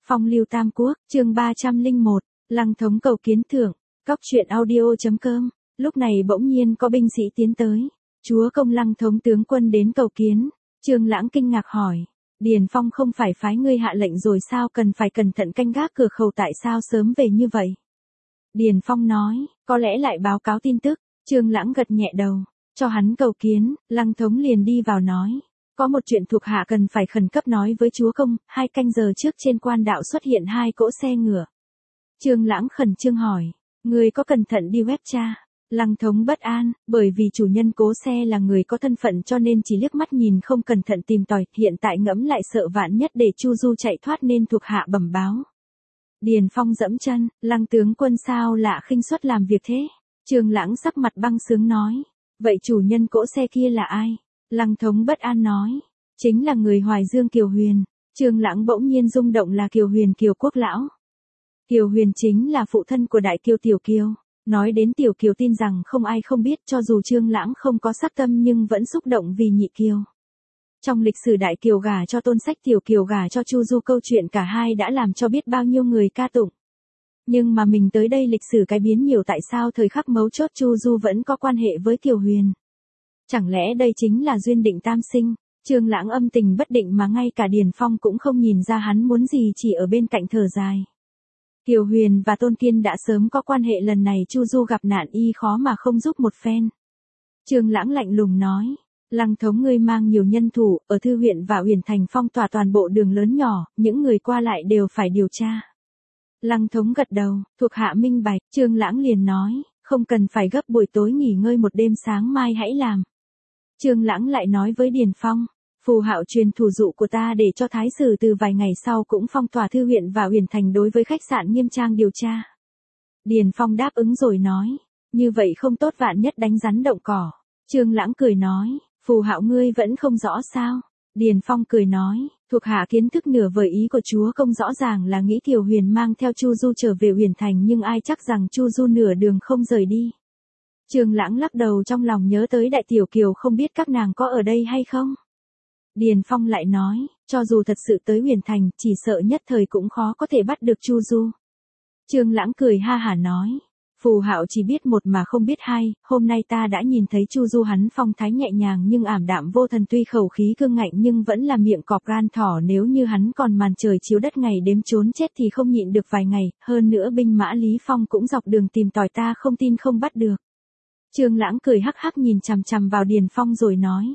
Phong lưu Tam Quốc, chương 301, Lăng Thống cầu kiến thượng, cóc truyện audio.com, lúc này bỗng nhiên có binh sĩ tiến tới. Chúa công Lăng Thống tướng quân đến cầu kiến. Trương Lãng kinh ngạc hỏi, Điền Phong không phải phái ngươi hạ lệnh rồi sao, cần phải cẩn thận canh gác cửa khẩu, tại sao sớm về như vậy? Điền Phong nói, có lẽ lại báo cáo tin tức. Trương Lãng gật nhẹ đầu, cho hắn cầu kiến. Lăng Thống liền đi vào nói, có một chuyện thuộc hạ cần phải khẩn cấp nói với chúa công. 2 canh giờ trước trên quan đạo xuất hiện 2 cỗ xe ngựa. Trương Lãng khẩn trương hỏi, người có cẩn thận đi web tra? Lăng Thống bất an, bởi vì chủ nhân cố xe là người có thân phận cho nên chỉ liếc mắt nhìn không cẩn thận tìm tòi, hiện tại ngẫm lại sợ vạn nhất để Chu Du chạy thoát nên thuộc hạ bẩm báo. Điền Phong dẫm chân, Lăng tướng quân sao lạ khinh suất làm việc thế? Trương Lãng sắc mặt băng sướng nói, vậy chủ nhân cỗ xe kia là ai? Lăng Thống bất an nói, chính là người Hoài Dương Kiều Huyền. Trương Lãng bỗng nhiên rung động, là Kiều Huyền Kiều quốc lão. Kiều Huyền chính là phụ thân của đại kiều Tiểu Kiều. Nói đến Tiểu Kiều tin rằng không ai không biết, cho dù Trương Lãng không có sắc tâm nhưng vẫn xúc động vì nhị kiều. Trong lịch sử đại kiều gả cho Tôn Sách, Tiểu Kiều gả cho Chu Du, câu chuyện cả hai đã làm cho biết bao nhiêu người ca tụng. Nhưng mà mình tới đây lịch sử cái biến nhiều, tại sao thời khắc mấu chốt Chu Du vẫn có quan hệ với Kiều Huyền? Chẳng lẽ đây chính là duyên định tam sinh? Trương Lãng âm tình bất định mà ngay cả Điền Phong cũng không nhìn ra hắn muốn gì, chỉ ở bên cạnh thở dài. Kiều Huyền và Tôn Kiên đã sớm có quan hệ, lần này Chu Du gặp nạn y khó mà không giúp một phen. Trương Lãng lạnh lùng nói, Lăng Thống ngươi mang nhiều nhân thủ, ở Thư huyện và Uyển Thành phong tỏa toàn bộ đường lớn nhỏ, những người qua lại đều phải điều tra. Lăng Thống gật đầu, thuộc hạ minh bạch. Trương Lãng liền nói, không cần phải gấp, buổi tối nghỉ ngơi một đêm, sáng mai hãy làm. Trương Lãng lại nói với Điền Phong, phù hạo truyền thủ dụ của ta để cho thái sử từ vài ngày sau cũng phong tỏa Thư huyện và Uyển Thành đối với khách sạn Nghiêm Trang điều tra. Điền Phong đáp ứng rồi nói, như vậy không tốt, vạn nhất đánh rắn động cỏ. Trương Lãng cười nói, phù hạo ngươi vẫn không rõ sao? Điền Phong cười nói, thuộc hạ kiến thức nửa vời, ý của chúa công rõ ràng là nghĩ Kiều Huyền mang theo Chu Du trở về Uyển Thành, nhưng ai chắc rằng Chu Du nửa đường không rời đi. Trương Lãng lắc đầu, trong lòng nhớ tới đại tiểu Kiều, không biết các nàng có ở đây hay không. Điền Phong lại nói, cho dù thật sự tới Uyển Thành, chỉ sợ nhất thời cũng khó có thể bắt được Chu Du. Trương Lãng cười ha hả nói, phù hạo chỉ biết một mà không biết hai, hôm nay ta đã nhìn thấy Chu Du, hắn phong thái nhẹ nhàng nhưng ảm đạm vô thần, tuy khẩu khí cương ngạnh nhưng vẫn là miệng cọp gan thỏ, nếu như hắn còn màn trời chiếu đất ngày đêm trốn chết thì không nhịn được vài ngày, hơn nữa binh mã Lý Phong cũng dọc đường tìm tòi, ta không tin không bắt được. Trương Lãng cười hắc hắc nhìn chằm chằm vào Điền Phong rồi nói,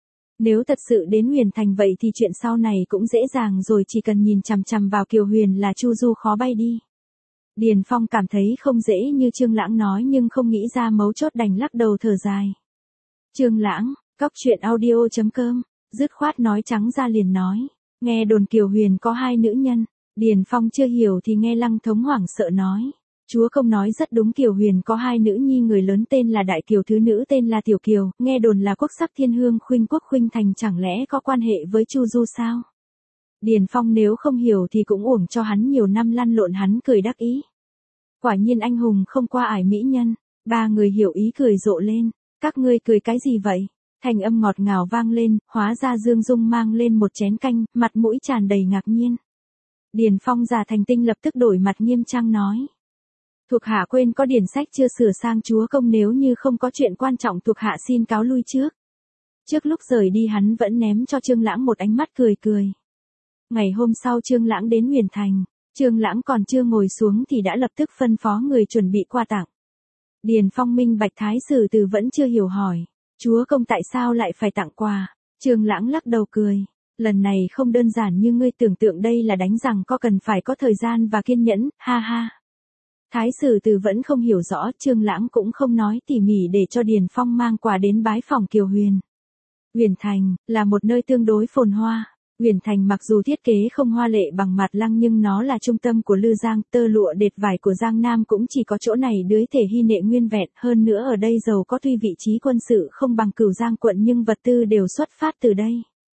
nếu thật sự đến Uyển Thành vậy thì chuyện sau này cũng dễ dàng rồi, chỉ cần nhìn chằm chằm vào Kiều Huyền là Chu Du khó bay đi. Điền Phong cảm thấy không dễ như Trương Lãng nói, nhưng không nghĩ ra mấu chốt đành lắc đầu thở dài. Trương Lãng, cóc truyện audio.com, dứt khoát nói trắng ra liền nói, nghe đồn Kiều Huyền có 2 nữ nhân. Điền Phong chưa hiểu thì nghe Lăng Thống hoảng sợ nói, chúa công nói rất đúng, Kiều Huyền có 2 nữ nhi, người lớn tên là Đại Kiều, thứ nữ tên là Tiểu Kiều, nghe đồn là quốc sắc thiên hương, khuynh quốc khuynh thành, chẳng lẽ có quan hệ với Chu Du sao? Điền Phong nếu không hiểu thì cũng uổng cho hắn nhiều năm lăn lộn, hắn cười đắc ý. Quả nhiên anh hùng không qua ải mỹ nhân. 3 người hiểu ý cười rộ lên, các ngươi cười cái gì vậy? Thành âm ngọt ngào vang lên, hóa ra Dương Dung mang lên một chén canh, mặt mũi tràn đầy ngạc nhiên. Điền Phong giả thành tinh lập tức đổi mặt nghiêm trang nói, thuộc hạ quên có điển sách chưa sửa sang chúa công, nếu như không có chuyện quan trọng thuộc hạ xin cáo lui trước. Trước lúc rời đi hắn vẫn ném cho Trương Lãng một ánh mắt cười cười. Ngày hôm sau Trương Lãng đến Uyển Thành, Trương Lãng còn chưa ngồi xuống thì đã lập tức phân phó người chuẩn bị quà tặng. Điền Phong minh bạch, thái sử từ vẫn chưa hiểu hỏi, chúa công tại sao lại phải tặng quà? Trương Lãng lắc đầu cười, lần này không đơn giản như ngươi tưởng tượng, đây là đánh rằng có cần phải có thời gian và kiên nhẫn, ha ha. Thái sử từ vẫn không hiểu rõ, Trương Lãng cũng không nói tỉ mỉ để cho Điền Phong mang quà đến bái phòng Kiều Huyền. Uyển Thành là một nơi tương đối phồn hoa. Uyển Thành mặc dù thiết kế không hoa lệ bằng Mạt Lăng nhưng nó là trung tâm của Lư Giang, tơ lụa dệt vải của Giang Nam cũng chỉ có chỗ này đới thể hy nệ nguyên vẹn, hơn nữa ở đây giàu có, tuy vị trí quân sự không bằng Cửu Giang quận nhưng vật tư đều xuất phát từ đây.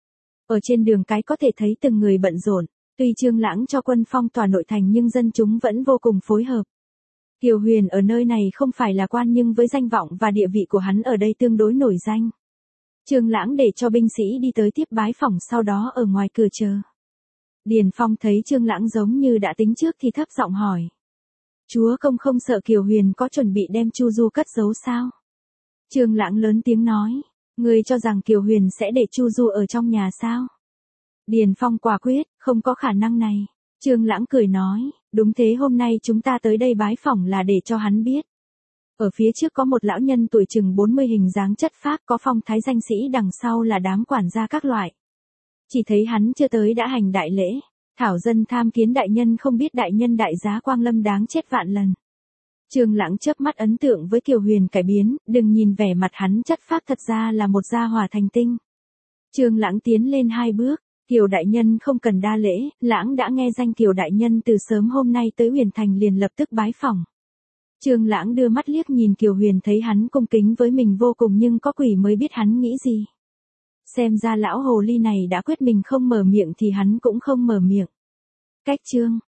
Ở trên đường cái có thể thấy từng người bận rộn, tuy Trương Lãng cho quân phong tỏa nội thành nhưng dân chúng vẫn vô cùng phối hợp. Kiều Huyền ở nơi này không phải là quan nhưng với danh vọng và địa vị của hắn ở đây tương đối nổi danh. Trương Lãng để cho binh sĩ đi tới tiếp bái phỏng, sau đó ở ngoài cửa chờ. Điền Phong thấy Trương Lãng giống như đã tính trước thì thấp giọng hỏi. Chúa công không sợ Kiều Huyền có chuẩn bị đem Chu Du cất giấu sao? Trương Lãng lớn tiếng nói. Ngươi cho rằng Kiều Huyền sẽ để Chu Du ở trong nhà sao? Điền Phong quả quyết, không có khả năng này. Trương Lãng cười nói, đúng thế, hôm nay chúng ta tới đây bái phỏng là để cho hắn biết. Ở phía trước có một lão nhân tuổi chừng 40 hình dáng chất phác có phong thái danh sĩ, đằng sau là đám quản gia các loại. Chỉ thấy hắn chưa tới đã hành đại lễ. Thảo dân tham kiến đại nhân, không biết đại nhân đại giá quang lâm đáng chết vạn lần. Trương Lãng chớp mắt, ấn tượng với Kiều Huyền cải biến, đừng nhìn vẻ mặt hắn chất phác, thật ra là một gia hỏa thành tinh. Trương Lãng tiến lên 2 bước. Kiều đại nhân không cần đa lễ, Lãng đã nghe danh Kiều đại nhân từ sớm, hôm nay tới Huyền Thành liền lập tức bái phỏng. Trương Lãng đưa mắt liếc nhìn Kiều Huyền, thấy hắn cung kính với mình vô cùng, nhưng có quỷ mới biết hắn nghĩ gì. Xem ra lão hồ ly này đã quyết mình không mở miệng thì hắn cũng không mở miệng. Cách chương